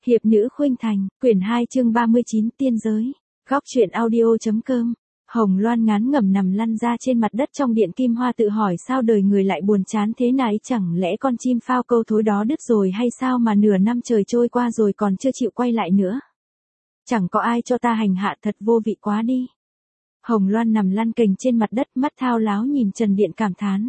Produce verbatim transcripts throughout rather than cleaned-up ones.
Hiệp nữ khuynh thành, quyển hai chương ba mươi chín tiên giới. Góc truyện audio.com. Hồng Loan ngán ngẩm nằm lăn ra trên mặt đất trong điện kim hoa tự hỏi sao đời người lại buồn chán thế này, chẳng lẽ con chim phao câu thối đó đứt rồi hay sao mà nửa năm trời trôi qua rồi còn chưa chịu quay lại nữa. Chẳng có ai cho ta hành hạ, thật vô vị quá đi. Hồng Loan nằm lăn kềnh trên mặt đất, mắt thao láo nhìn trần điện cảm thán.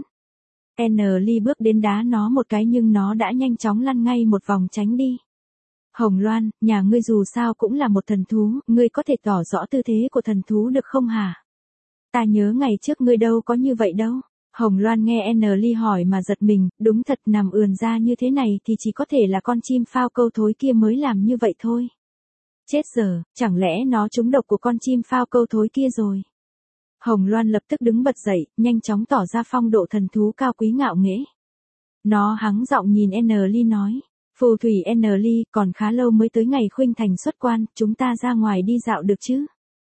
N Ly bước đến đá nó một cái nhưng nó đã nhanh chóng lăn ngay một vòng tránh đi. Hồng Loan, nhà ngươi dù sao cũng là một thần thú, ngươi có thể tỏ rõ tư thế của thần thú được không hả? Ta nhớ ngày trước ngươi đâu có như vậy đâu. Hồng Loan nghe N Ly hỏi mà giật mình, đúng thật nằm ườn ra như thế này thì chỉ có thể là con chim phao câu thối kia mới làm như vậy thôi. Chết giờ, chẳng lẽ nó trúng độc của con chim phao câu thối kia rồi? Hồng Loan lập tức đứng bật dậy, nhanh chóng tỏ ra phong độ thần thú cao quý ngạo nghễ. Nó hắng giọng nhìn N Ly nói. Phù thủy N Ly, còn khá lâu mới tới ngày khuynh thành xuất quan, chúng ta ra ngoài đi dạo được chứ?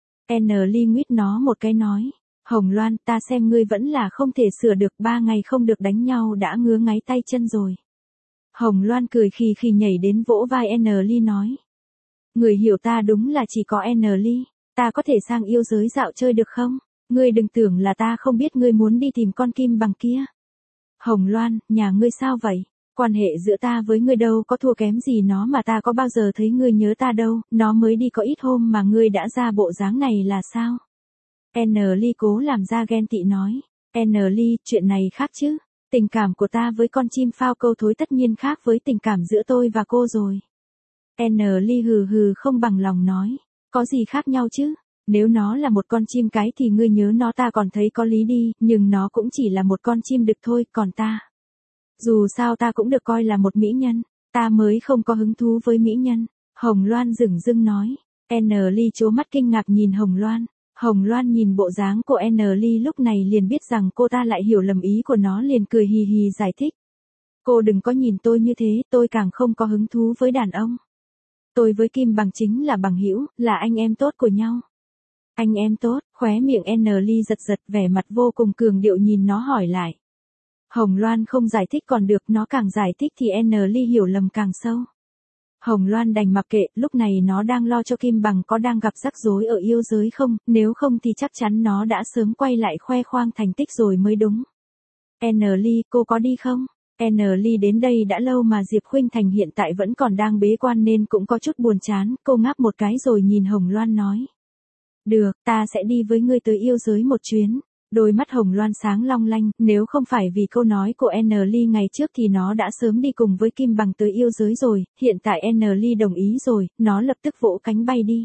N Ly nguyết nó một cái nói. Hồng Loan, ta xem ngươi vẫn là không thể sửa được, ba ngày không được đánh nhau đã ngứa ngáy tay chân rồi. Hồng Loan cười khì khì nhảy đến vỗ vai N Ly nói. Người hiểu ta đúng là chỉ có N Ly, ta có thể sang yêu giới dạo chơi được không? Ngươi đừng tưởng là ta không biết ngươi muốn đi tìm con kim bằng kia. Hồng Loan, nhà ngươi sao vậy? Quan hệ giữa ta với ngươi đâu có thua kém gì nó mà ta có bao giờ thấy ngươi nhớ ta đâu, nó mới đi có ít hôm mà ngươi đã ra bộ dáng này là sao? N Ly cố làm ra ghen tị nói. N Ly, chuyện này khác chứ. Tình cảm của ta với con chim phao câu thối tất nhiên khác với tình cảm giữa tôi và cô rồi. N Ly hừ hừ không bằng lòng nói. Có gì khác nhau chứ? Nếu nó là một con chim cái thì ngươi nhớ nó ta còn thấy có lý đi, nhưng nó cũng chỉ là một con chim đực thôi, còn ta. Dù sao ta cũng được coi là một mỹ nhân, ta mới không có hứng thú với mỹ nhân. Hồng Loan dửng dưng nói. N Ly trố mắt kinh ngạc nhìn Hồng Loan. Hồng Loan nhìn bộ dáng của N Ly lúc này liền biết rằng cô ta lại hiểu lầm ý của nó, liền cười hì hì giải thích. Cô đừng có nhìn tôi như thế, tôi càng không có hứng thú với đàn ông. Tôi với Kim Bằng chính là bằng hữu, là anh em tốt của nhau. Anh em tốt, khóe miệng N Ly giật giật, vẻ mặt vô cùng cường điệu nhìn nó hỏi lại. Hồng Loan không giải thích còn được, nó càng giải thích thì N Ly hiểu lầm càng sâu. Hồng Loan đành mặc kệ, lúc này nó đang lo cho Kim Bằng có đang gặp rắc rối ở yêu giới không, nếu không thì chắc chắn nó đã sớm quay lại khoe khoang thành tích rồi mới đúng. N Ly, cô có đi không? N Ly đến đây đã lâu mà Diệp Khuynh Thành hiện tại vẫn còn đang bế quan nên cũng có chút buồn chán, cô ngáp một cái rồi nhìn Hồng Loan nói. Được, ta sẽ đi với ngươi tới yêu giới một chuyến. Đôi mắt Hồng Loan sáng long lanh, nếu không phải vì câu nói của N Ly ngày trước thì nó đã sớm đi cùng với Kim Bằng tới yêu giới rồi, hiện tại N Ly đồng ý rồi, nó lập tức vỗ cánh bay đi.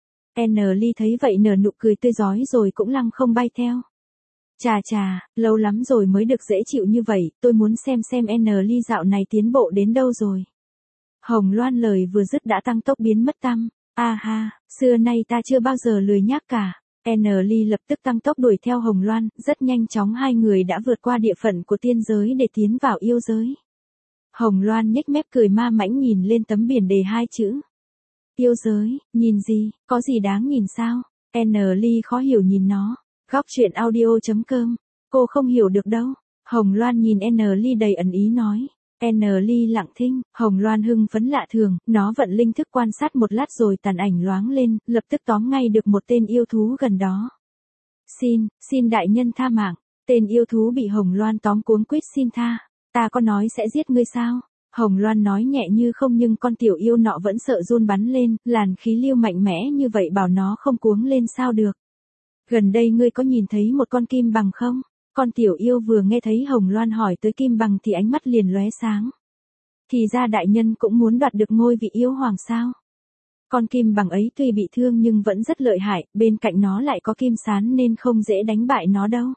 N Ly thấy vậy nở nụ cười tươi rói rồi cũng lăng không bay theo. Chà chà, lâu lắm rồi mới được dễ chịu như vậy, tôi muốn xem xem N Ly dạo này tiến bộ đến đâu rồi. Hồng Loan lời vừa dứt đã tăng tốc biến mất tăm. A ha, xưa nay ta chưa bao giờ lười nhác cả. N Ly lập tức tăng tốc đuổi theo Hồng Loan, rất nhanh chóng hai người đã vượt qua địa phận của tiên giới để tiến vào yêu giới. Hồng Loan nhếch mép cười ma mãnh nhìn lên tấm biển đề hai chữ. Yêu giới, nhìn gì, có gì đáng nhìn sao? N Ly khó hiểu nhìn nó. Góc truyện audio.com. Cô không hiểu được đâu. Hồng Loan nhìn N Ly đầy ẩn ý nói. N Ly lặng thinh, Hồng Loan hưng phấn lạ thường, nó vận linh thức quan sát một lát rồi tàn ảnh loáng lên, lập tức tóm ngay được một tên yêu thú gần đó. Xin, xin đại nhân tha mạng. Tên yêu thú bị Hồng Loan tóm cuống quýt xin tha. Ta có nói sẽ giết ngươi sao? Hồng Loan nói nhẹ như không nhưng con tiểu yêu nọ vẫn sợ run bắn lên, làn khí lưu mạnh mẽ như vậy bảo nó không cuống lên sao được. Gần đây ngươi có nhìn thấy một con kim bằng không? Con tiểu yêu vừa nghe thấy Hồng Loan hỏi tới Kim Bằng thì ánh mắt liền lóe sáng. Thì ra đại nhân cũng muốn đoạt được ngôi vị yêu hoàng sao? Con Kim Bằng ấy tuy bị thương nhưng vẫn rất lợi hại, bên cạnh nó lại có Kim Sán nên không dễ đánh bại nó đâu.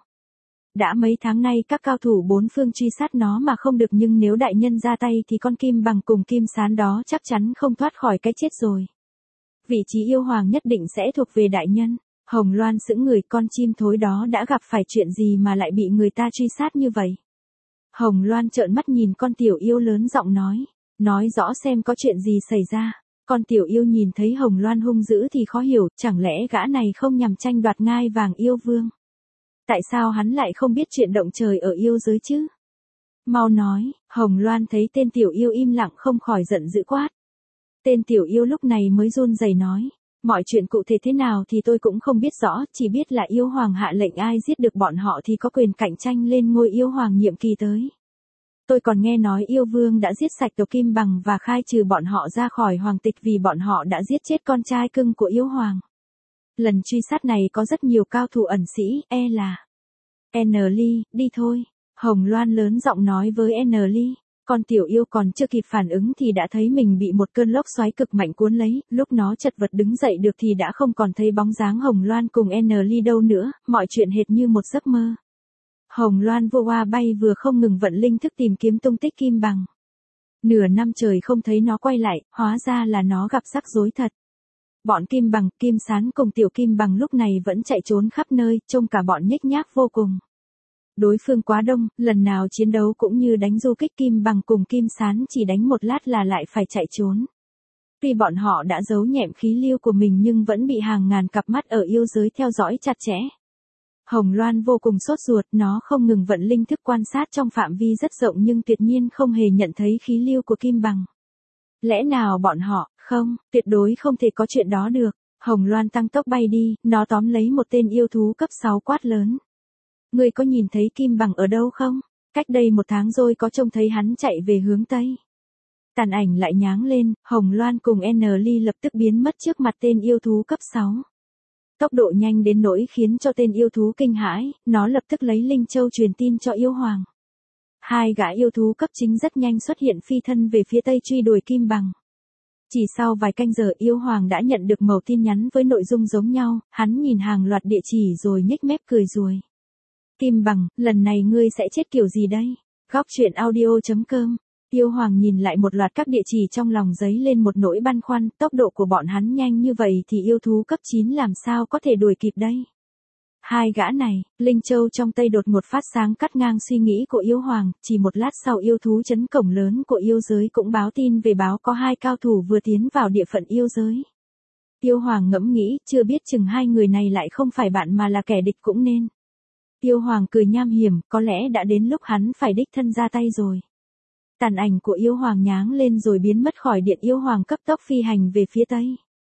Đã mấy tháng nay các cao thủ bốn phương truy sát nó mà không được, nhưng nếu đại nhân ra tay thì con Kim Bằng cùng Kim Sán đó chắc chắn không thoát khỏi cái chết rồi. Vị trí yêu hoàng nhất định sẽ thuộc về đại nhân. Hồng Loan sững người, con chim thối đó đã gặp phải chuyện gì mà lại bị người ta truy sát như vậy? Hồng Loan trợn mắt nhìn con tiểu yêu lớn giọng nói. Nói rõ xem có chuyện gì xảy ra. Con tiểu yêu nhìn thấy Hồng Loan hung dữ thì khó hiểu, chẳng lẽ gã này không nhằm tranh đoạt ngai vàng yêu vương? Tại sao hắn lại không biết chuyện động trời ở yêu giới chứ? Mau nói, Hồng Loan thấy tên tiểu yêu im lặng không khỏi giận dữ quát. Tên tiểu yêu lúc này mới run rẩy nói. Mọi chuyện cụ thể thế nào thì tôi cũng không biết rõ, chỉ biết là yêu hoàng hạ lệnh ai giết được bọn họ thì có quyền cạnh tranh lên ngôi yêu hoàng nhiệm kỳ tới. Tôi còn nghe nói yêu vương đã giết sạch Tiểu Kim Bằng và khai trừ bọn họ ra khỏi hoàng tịch vì bọn họ đã giết chết con trai cưng của yêu hoàng. Lần truy sát này có rất nhiều cao thủ ẩn sĩ, e là. N Ly, đi thôi. Hồng Loan lớn giọng nói với N Ly. Con tiểu yêu còn chưa kịp phản ứng thì đã thấy mình bị một cơn lốc xoáy cực mạnh cuốn lấy, lúc nó chật vật đứng dậy được thì đã không còn thấy bóng dáng Hồng Loan cùng N Ly đâu nữa, mọi chuyện hệt như một giấc mơ. Hồng Loan vô hoa bay vừa không ngừng vận linh thức tìm kiếm tung tích Kim Bằng. Nửa năm trời không thấy nó quay lại, hóa ra là nó gặp rắc rối thật. Bọn Kim Bằng, Kim Sán cùng Tiểu Kim Bằng lúc này vẫn chạy trốn khắp nơi, trông cả bọn nhếch nhác vô cùng. Đối phương quá đông, lần nào chiến đấu cũng như đánh du kích. Kim Bằng cùng Kim Sán chỉ đánh một lát là lại phải chạy trốn. Tuy bọn họ đã giấu nhẹm khí lưu của mình nhưng vẫn bị hàng ngàn cặp mắt ở yêu giới theo dõi chặt chẽ. Hồng Loan vô cùng sốt ruột, nó không ngừng vận linh thức quan sát trong phạm vi rất rộng nhưng tuyệt nhiên không hề nhận thấy khí lưu của Kim Bằng. Lẽ nào bọn họ, không, tuyệt đối không thể có chuyện đó được. Hồng Loan tăng tốc bay đi, nó tóm lấy một tên yêu thú cấp sáu quát lớn. Ngươi có nhìn thấy Kim Bằng ở đâu không? Cách đây một tháng rồi có trông thấy hắn chạy về hướng Tây. Tàn ảnh lại nháng lên, Hồng Loan cùng N Ly lập tức biến mất trước mặt tên yêu thú cấp sáu. Tốc độ nhanh đến nỗi khiến cho tên yêu thú kinh hãi, nó lập tức lấy Linh Châu truyền tin cho yêu hoàng. Hai gã yêu thú cấp chính rất nhanh xuất hiện phi thân về phía Tây truy đuổi Kim Bằng. Chỉ sau vài canh giờ yêu hoàng đã nhận được mẩu tin nhắn với nội dung giống nhau, hắn nhìn hàng loạt địa chỉ rồi nhếch mép cười ruồi. Kim Bằng, lần này ngươi sẽ chết kiểu gì đây? Góc truyện audio chấm com. Yêu hoàng nhìn lại một loạt các địa chỉ trong lòng giấy lên một nỗi băn khoăn, tốc độ của bọn hắn nhanh như vậy thì yêu thú cấp chín làm sao có thể đuổi kịp đây? Hai gã này, Linh Châu trong tay đột một phát sáng cắt ngang suy nghĩ của yêu hoàng, chỉ một lát sau yêu thú trấn cổng lớn của yêu giới cũng báo tin về báo có hai cao thủ vừa tiến vào địa phận yêu giới. Yêu hoàng ngẫm nghĩ, chưa biết chừng hai người này lại không phải bạn mà là kẻ địch cũng nên. Yêu hoàng cười nham hiểm, có lẽ đã đến lúc hắn phải đích thân ra tay rồi. Tàn ảnh của yêu hoàng nháng lên rồi biến mất khỏi điện. Yêu hoàng cấp tốc phi hành về phía Tây.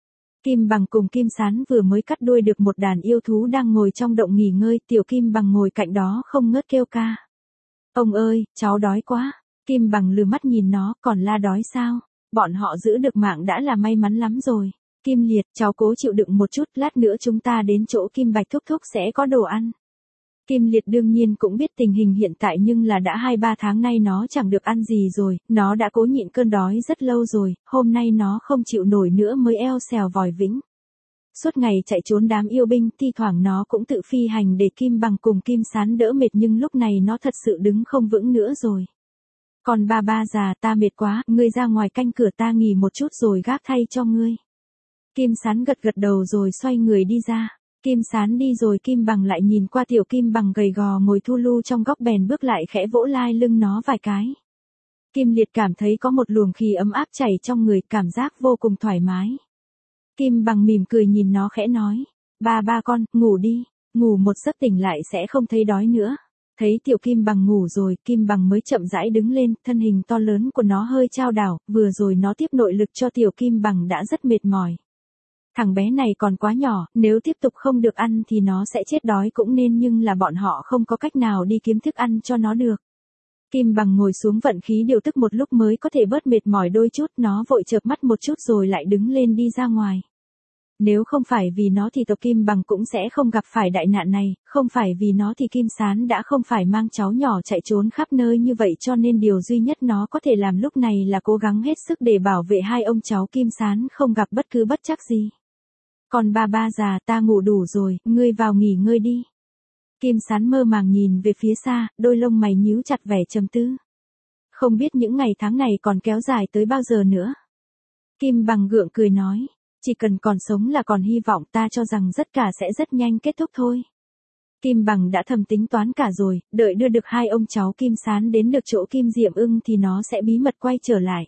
Kim Bằng cùng Kim Sán vừa mới cắt đuôi được một đàn yêu thú đang ngồi trong động nghỉ ngơi, Tiểu Kim Bằng ngồi cạnh đó không ngớt kêu ca. Ông ơi, cháu đói quá. Kim Bằng lừa mắt nhìn nó, còn la đói sao? Bọn họ giữ được mạng đã là may mắn lắm rồi. Kim Liệt, cháu cố chịu đựng một chút, lát nữa chúng ta đến chỗ Kim Bạch thúc thúc sẽ có đồ ăn. Kim Liệt đương nhiên cũng biết tình hình hiện tại nhưng là đã hai ba tháng nay nó chẳng được ăn gì rồi, nó đã cố nhịn cơn đói rất lâu rồi, hôm nay nó không chịu nổi nữa mới eo xèo vòi vĩnh. Suốt ngày chạy trốn đám yêu binh, thi thoảng nó cũng tự phi hành để Kim Bằng cùng Kim Sán đỡ mệt nhưng lúc này nó thật sự đứng không vững nữa rồi. Còn ba ba già, ta mệt quá, ngươi ra ngoài canh cửa ta nghỉ một chút rồi gác thay cho ngươi. Kim Sán gật gật đầu rồi xoay người đi ra. Kim Sán đi rồi Kim Bằng lại nhìn qua Tiểu Kim Bằng gầy gò ngồi thu lu trong góc bèn bước lại khẽ vỗ lai lưng nó vài cái. Kim Liệt cảm thấy có một luồng khí ấm áp chảy trong người, cảm giác vô cùng thoải mái. Kim Bằng mỉm cười nhìn nó khẽ nói, ba ba con, ngủ đi, ngủ một giấc tỉnh lại sẽ không thấy đói nữa. Thấy Tiểu Kim Bằng ngủ rồi, Kim Bằng mới chậm rãi đứng lên, thân hình to lớn của nó hơi chao đảo, vừa rồi nó tiếp nội lực cho Tiểu Kim Bằng đã rất mệt mỏi. Thằng bé này còn quá nhỏ, nếu tiếp tục không được ăn thì nó sẽ chết đói cũng nên nhưng là bọn họ không có cách nào đi kiếm thức ăn cho nó được. Kim Bằng ngồi xuống vận khí điều tức một lúc mới có thể bớt mệt mỏi đôi chút, nó vội chợp mắt một chút rồi lại đứng lên đi ra ngoài. Nếu không phải vì nó thì tộc Kim Bằng cũng sẽ không gặp phải đại nạn này, không phải vì nó thì Kim Sán đã không phải mang cháu nhỏ chạy trốn khắp nơi như vậy cho nên điều duy nhất nó có thể làm lúc này là cố gắng hết sức để bảo vệ hai ông cháu Kim Sán không gặp bất cứ bất trắc gì. Còn ba ba già, ta ngủ đủ rồi, ngươi vào nghỉ ngơi đi. Kim Sán mơ màng nhìn về phía xa, đôi lông mày nhíu chặt vẻ trầm tư. Không biết những ngày tháng này còn kéo dài tới bao giờ nữa. Kim Bằng gượng cười nói, chỉ cần còn sống là còn hy vọng, ta cho rằng tất cả sẽ rất nhanh kết thúc thôi. Kim Bằng đã thầm tính toán cả rồi, đợi đưa được hai ông cháu Kim Sán đến được chỗ Kim Diệm Ưng thì nó sẽ bí mật quay trở lại.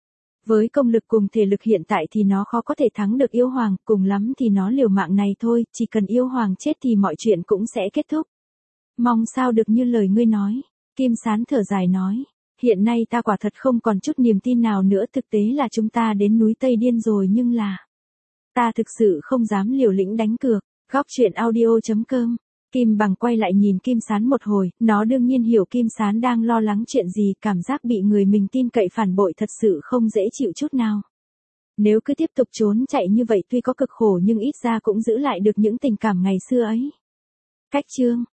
Với công lực cùng thể lực hiện tại thì nó khó có thể thắng được yêu hoàng, cùng lắm thì nó liều mạng này thôi, chỉ cần yêu hoàng chết thì mọi chuyện cũng sẽ kết thúc. Mong sao được như lời ngươi nói. Kim Sán thở dài nói, Hiện nay ta quả thật không còn chút niềm tin nào nữa, thực tế là chúng ta đến núi Tây điên rồi, nhưng là ta thực sự không dám liều lĩnh đánh cược. Góc truyện audio chấm com. Kim Bằng quay lại nhìn Kim Sán một hồi, nó đương nhiên hiểu Kim Sán đang lo lắng chuyện gì, cảm giác bị người mình tin cậy phản bội thật sự không dễ chịu chút nào. Nếu cứ tiếp tục trốn chạy như vậy tuy có cực khổ nhưng ít ra cũng giữ lại được những tình cảm ngày xưa ấy. Cách chương